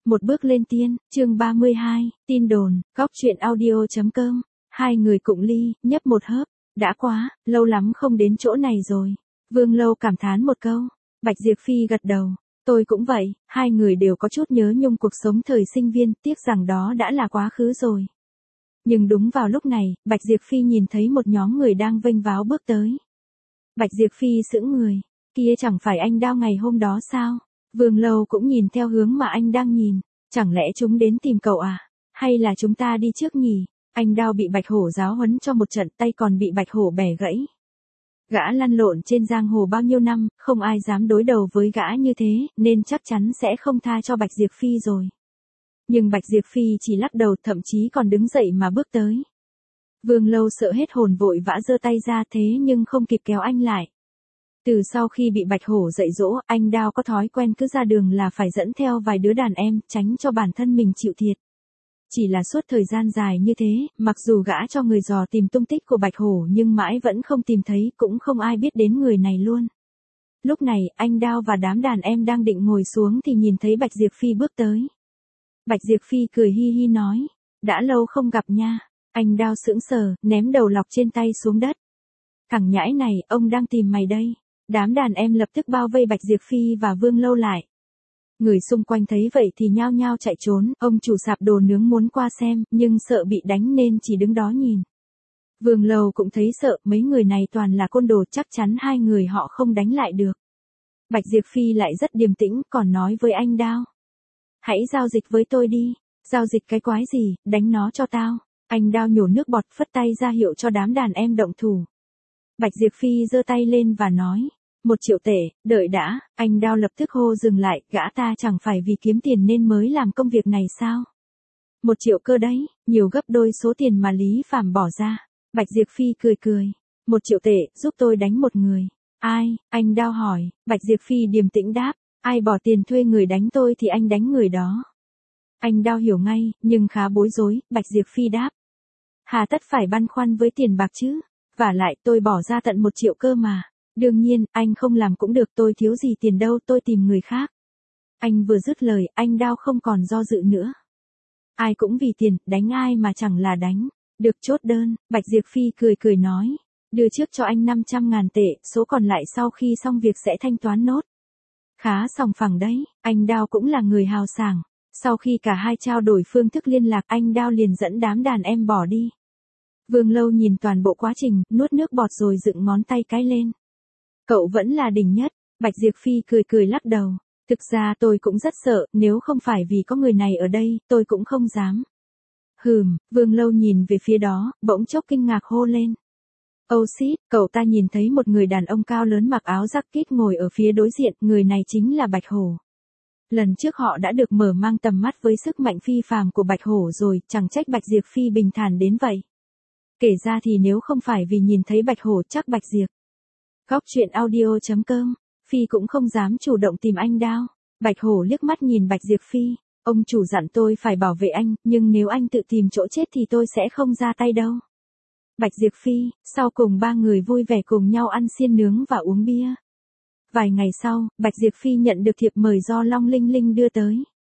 Một bước lên tiên, chương 32, tin đồn, góc truyện audio.com, hai người cụng ly, nhấp một hớp, đã quá, lâu lắm không đến chỗ này rồi. Vương Lâu cảm thán một câu, Bạch Diệp Phi gật đầu, tôi cũng vậy, hai người đều có chút nhớ nhung cuộc sống thời sinh viên, tiếc rằng đó đã là quá khứ rồi. Nhưng đúng vào lúc này, Bạch Diệp Phi nhìn thấy một nhóm người đang vênh váo bước tới. Bạch Diệp Phi sững người, kia chẳng phải anh Đao ngày hôm đó sao? Vương Lâu cũng nhìn theo hướng mà anh đang nhìn, chẳng lẽ chúng đến tìm cậu à? Hay là chúng ta đi trước nhỉ? Anh Đao bị Bạch Hổ giáo huấn cho một trận, tay còn bị Bạch Hổ bẻ gãy. Gã lăn lộn trên giang hồ bao nhiêu năm, không ai dám đối đầu với gã như thế, nên chắc chắn sẽ không tha cho Bạch Diệp Phi rồi. Nhưng Bạch Diệp Phi chỉ lắc đầu, thậm chí còn đứng dậy mà bước tới. Vương Lâu sợ hết hồn vội vã giơ tay ra, thế nhưng không kịp kéo anh lại. Từ sau khi bị Bạch Hổ dạy dỗ, anh Đao có thói quen cứ ra đường là phải dẫn theo vài đứa đàn em, tránh cho bản thân mình chịu thiệt. Chỉ là suốt thời gian dài như thế, mặc dù gã cho người dò tìm tung tích của Bạch Hổ nhưng mãi vẫn không tìm thấy, cũng không ai biết đến người này luôn. Lúc này, anh Đao và đám đàn em đang định ngồi xuống thì nhìn thấy Bạch Diệp Phi bước tới. Bạch Diệp Phi cười hi hi nói, đã lâu không gặp nha. Anh Đao sững sờ, ném đầu lọc trên tay xuống đất. Thằng nhãi này, ông đang tìm mày đây. Đám đàn em lập tức bao vây Bạch Diệp Phi và Vương Lâu lại. Người xung quanh thấy vậy thì nhao nhao chạy trốn, ông chủ sạp đồ nướng muốn qua xem, nhưng sợ bị đánh nên chỉ đứng đó nhìn. Vương Lâu cũng thấy sợ, mấy người này toàn là côn đồ, chắc chắn hai người họ không đánh lại được. Bạch Diệp Phi lại rất điềm tĩnh, còn nói với anh Đao. Hãy giao dịch với tôi đi. Giao dịch cái quái gì, đánh nó cho tao. Anh Đao nhổ nước bọt, phất tay ra hiệu cho đám đàn em động thủ. Bạch Diệp Phi giơ tay lên và nói, 1 triệu tệ, đợi đã. Anh Đao lập tức hô dừng lại, gã ta chẳng phải vì kiếm tiền nên mới làm công việc này sao? 1 triệu cơ đấy, nhiều gấp đôi số tiền mà Lý Phàm bỏ ra. Bạch Diệp Phi cười cười, 1 triệu tệ, giúp tôi đánh một người. Ai? Anh Đao hỏi. Bạch Diệp Phi điềm tĩnh đáp, ai bỏ tiền thuê người đánh tôi thì anh đánh người đó. Anh Đao hiểu ngay, nhưng khá bối rối. Bạch Diệp Phi đáp, hà tất phải băn khoăn với tiền bạc chứ? Vả lại tôi bỏ ra tận 1 triệu cơ mà. Đương nhiên, anh không làm cũng được, tôi thiếu gì tiền đâu, tôi tìm người khác. Anh vừa dứt lời, anh Đao không còn do dự nữa. Ai cũng vì tiền, đánh ai mà chẳng là đánh. Được, chốt đơn. Bạch Diệp Phi cười cười nói, đưa trước cho anh 500.000 tệ, số còn lại sau khi xong việc sẽ thanh toán nốt. Khá sòng phẳng đấy, anh Đao cũng là người hào sảng. Sau khi cả hai trao đổi phương thức liên lạc, anh Đao liền dẫn đám đàn em bỏ đi. Vương Lâu nhìn toàn bộ quá trình, nuốt nước bọt rồi dựng ngón tay cái lên. Cậu vẫn là đỉnh nhất. Bạch Diệp Phi cười cười lắc đầu. Thực ra tôi cũng rất sợ, nếu không phải vì có người này ở đây, tôi cũng không dám. Vương Lâu nhìn về phía đó, bỗng chốc kinh ngạc hô lên. Oh shit, cậu ta nhìn thấy một người đàn ông cao lớn mặc áo jacket ngồi ở phía đối diện, người này chính là Bạch Hổ. Lần trước họ đã được mở mang tầm mắt với sức mạnh phi phàm của Bạch Hổ rồi, chẳng trách Bạch Diệp Phi bình thản đến vậy. Kể ra thì nếu không phải vì nhìn thấy Bạch Hổ chắc Bạch Diệp. Góc truyện audio.com, Phi cũng không dám chủ động tìm anh Đao. Bạch Hổ liếc mắt nhìn Bạch Diệp Phi, ông chủ dặn tôi phải bảo vệ anh, nhưng nếu anh tự tìm chỗ chết thì tôi sẽ không ra tay đâu. Bạch Diệp Phi, sau cùng ba người vui vẻ cùng nhau ăn xiên nướng và uống bia. Vài ngày sau, Bạch Diệp Phi nhận được thiệp mời do Long Linh Linh đưa tới.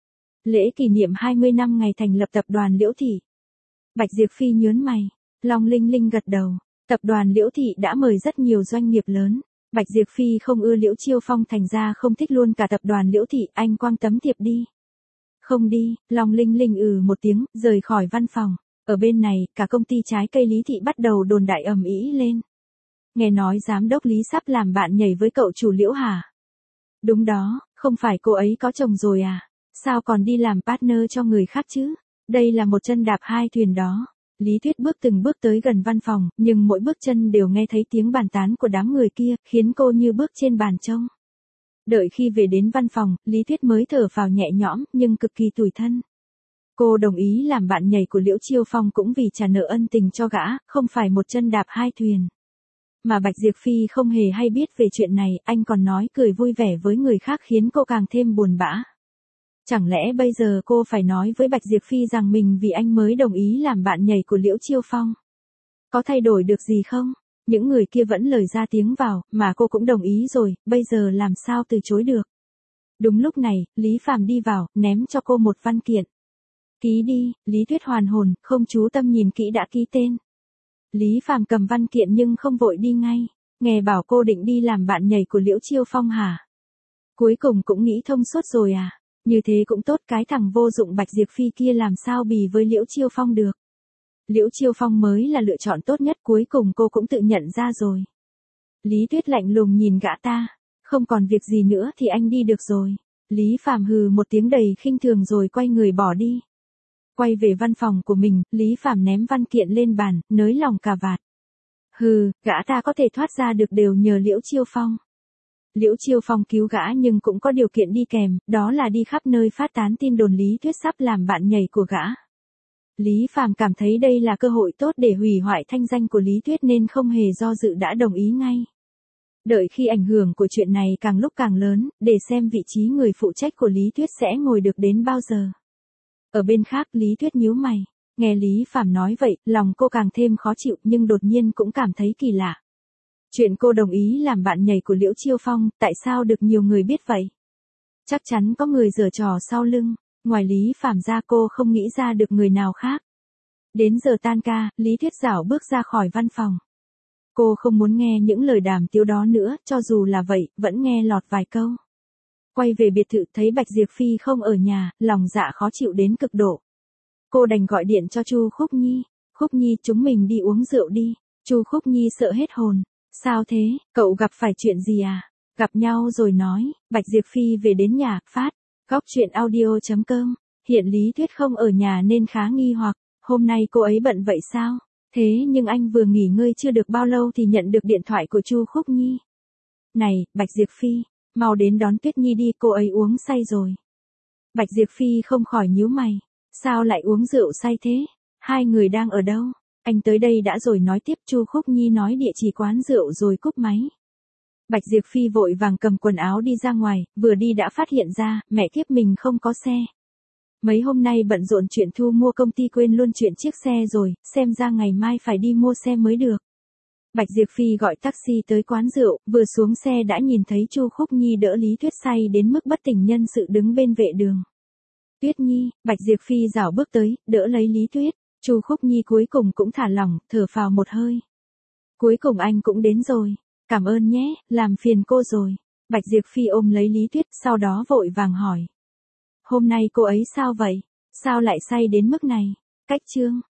Lễ kỷ niệm 20 năm ngày thành lập tập đoàn Liễu Thị. Bạch Diệp Phi nhớn mày, Long Linh Linh gật đầu. Tập đoàn Liễu Thị đã mời rất nhiều doanh nghiệp lớn. Bạch Diệp Phi không ưa Liễu Chiêu Phong thành ra không thích luôn cả tập đoàn Liễu Thị, anh quăng tấm thiệp đi. Không đi, Long Linh Linh một tiếng, rời khỏi văn phòng. Ở bên này, cả công ty trái cây Lý Thị bắt đầu đồn đại ầm ĩ lên. Nghe nói giám đốc Lý sắp làm bạn nhảy với cậu chủ Liễu hả? Đúng đó, không phải cô ấy có chồng rồi à? Sao còn đi làm partner cho người khác chứ? Đây là một chân đạp hai thuyền đó. Lý Tuyết bước từng bước tới gần văn phòng, nhưng mỗi bước chân đều nghe thấy tiếng bàn tán của đám người kia, khiến cô như bước trên bàn trông. Đợi khi về đến văn phòng, Lý Tuyết mới thở phào nhẹ nhõm, nhưng cực kỳ tủi thân. Cô đồng ý làm bạn nhảy của Liễu Chiêu Phong cũng vì trả nợ ân tình cho gã, không phải một chân đạp hai thuyền. Mà Bạch Diệp Phi không hề hay biết về chuyện này, anh còn nói cười vui vẻ với người khác khiến cô càng thêm buồn bã. Chẳng lẽ bây giờ cô phải nói với Bạch Diệp Phi rằng mình vì anh mới đồng ý làm bạn nhảy của Liễu Chiêu Phong? Có thay đổi được gì không? Những người kia vẫn lời ra tiếng vào, mà cô cũng đồng ý rồi, bây giờ làm sao từ chối được? Đúng lúc này, Lý Phàm đi vào, ném cho cô một văn kiện. Ký đi, Lý Tuyết hoàn hồn, không chú tâm nhìn kỹ đã ký tên. Lý Phàm cầm văn kiện nhưng không vội đi ngay. Nghe bảo cô định đi làm bạn nhảy của Liễu Chiêu Phong hả? Cuối cùng cũng nghĩ thông suốt rồi à? Như thế cũng tốt, cái thằng vô dụng Bạch Diệp Phi kia làm sao bì với Liễu Chiêu Phong được. Liễu Chiêu Phong mới là lựa chọn tốt nhất, cuối cùng cô cũng tự nhận ra rồi. Lý Tuyết lạnh lùng nhìn gã ta. Không còn việc gì nữa thì anh đi được rồi. Lý Phàm hừ một tiếng đầy khinh thường rồi quay người bỏ đi. Quay về văn phòng của mình, Lý Phàm ném văn kiện lên bàn, nới lòng cà vạt. Hừ, gã ta có thể thoát ra được đều nhờ Liễu Chiêu Phong. Liễu Chiêu Phong cứu gã nhưng cũng có điều kiện đi kèm, đó là đi khắp nơi phát tán tin đồn Lý Tuyết sắp làm bạn nhảy của gã. Lý Phàm cảm thấy đây là cơ hội tốt để hủy hoại thanh danh của Lý Tuyết nên không hề do dự đã đồng ý ngay. Đợi khi ảnh hưởng của chuyện này càng lúc càng lớn, để xem vị trí người phụ trách của Lý Tuyết sẽ ngồi được đến bao giờ. Ở bên khác Lý Tuyết nhíu mày, nghe Lý Phàm nói vậy, lòng cô càng thêm khó chịu nhưng đột nhiên cũng cảm thấy kỳ lạ. Chuyện cô đồng ý làm bạn nhảy của Liễu Chiêu Phong, tại sao được nhiều người biết vậy? Chắc chắn có người giở trò sau lưng, ngoài Lý Phàm ra cô không nghĩ ra được người nào khác. Đến giờ tan ca, Lý Tuyết rảo bước ra khỏi văn phòng. Cô không muốn nghe những lời đàm tiếu đó nữa, cho dù là vậy, vẫn nghe lọt vài câu. Quay về biệt thự thấy Bạch Diệp Phi không ở nhà, lòng dạ khó chịu đến cực độ. Cô đành gọi điện cho Chu Khúc Nhi. Khúc Nhi, chúng mình đi uống rượu đi. Chu Khúc Nhi sợ hết hồn. Sao thế, cậu gặp phải chuyện gì à? Gặp nhau rồi nói. Bạch Diệp Phi về đến nhà, phát. Góc chuyện audio.com. Hiện Lý Tuyết không ở nhà nên khá nghi hoặc. Hôm nay cô ấy bận vậy sao? Thế nhưng anh vừa nghỉ ngơi chưa được bao lâu thì nhận được điện thoại của Chu Khúc Nhi. Này, Bạch Diệp Phi, mau đến đón Tuyết Nhi đi, cô ấy uống say rồi. Bạch Diệp Phi không khỏi nhíu mày. Sao lại uống rượu say thế? Hai người đang ở đâu? Anh tới đây đã rồi nói tiếp. Chu Khúc Nhi nói địa chỉ quán rượu rồi cúp máy. Bạch Diệp Phi vội vàng cầm quần áo đi ra ngoài, vừa đi đã phát hiện ra, mẹ kiếp mình không có xe. Mấy hôm nay bận rộn chuyện thu mua công ty quên luôn chuyện chiếc xe rồi, xem ra ngày mai phải đi mua xe mới được. Bạch Diệp Phi gọi taxi tới quán rượu, vừa xuống xe đã nhìn thấy Chu Khúc Nhi đỡ Lý Tuyết say đến mức bất tỉnh nhân sự đứng bên vệ đường. Tuyết Nhi, Bạch Diệp Phi rảo bước tới, đỡ lấy Lý Tuyết. Chu Khúc Nhi cuối cùng cũng thả lỏng, thở phào một hơi. Cuối cùng anh cũng đến rồi. Cảm ơn nhé, làm phiền cô rồi. Bạch Diệp Phi ôm lấy Lý Tuyết, sau đó vội vàng hỏi. Hôm nay cô ấy sao vậy? Sao lại say đến mức này? Cách chương.